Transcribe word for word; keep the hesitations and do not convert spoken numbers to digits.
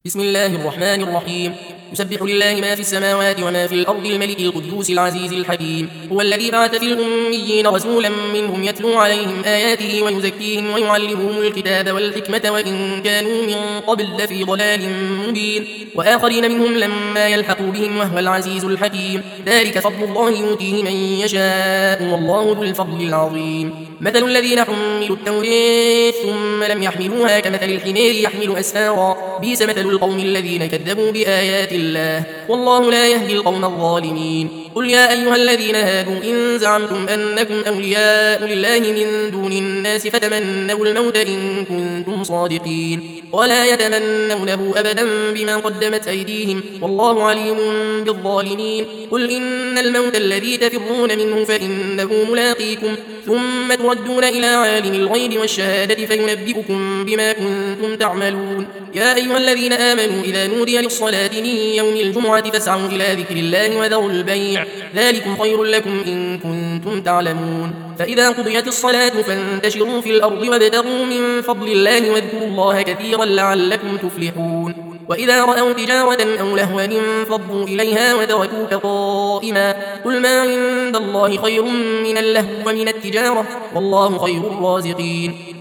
بسم الله الرحمن الرحيم. يسبح لله ما في السماوات وما في الأرض الملك القدوس العزيز الحكيم. هو الذي بعث في الأميين رسولا منهم يتلو عليهم آياته ويزكيهم ويعلمهم الكتاب والحكمة وإن كانوا من قبل لفي ضلال مبين، وآخرين منهم لما يلحقوا بهم وهو العزيز الحكيم. ذلك فضل الله يؤتيه من يشاء والله ذو الفضل العظيم. مثل الذين حملوا التوراة ثم لم يحملوها كمثل الحمار يحمل أسفارا، بئس مثل القوم الذين كذبوا بآيات الله والله لا يهدي القوم الظالمين. قل يا أيها الذين هادوا إن زعمتم أنكم أولياء لله من دون الناس فتمنوا الموت إن كنتم صادقين، ولا يتمنونه أبدا بما قدمت أيديهم والله عليم بالظالمين. قل إن الموت الذي تفرون منه فإنه ملاقيكم ثم تردون إلى عالم الغيب والشهادة فينبئكم بما كنتم تعملون. يا أيها الذين آمنوا إذا نودي للصلاة من يوم الجمعة فاسعوا إلى ذكر الله وذروا البيع ذلكم خير لكم إن كنتم تعلمون. فإذا قضيت الصلاة فانتشروا في الأرض وابتغوا من فضل الله واذكروا الله كثيرا لعلكم تفلحون. وإذا رأوا تجارة أو لهوا انفضوا إليها وتركوك قائما قل ما عند الله خير من اللهو ومن التجارة والله خير الرازقين.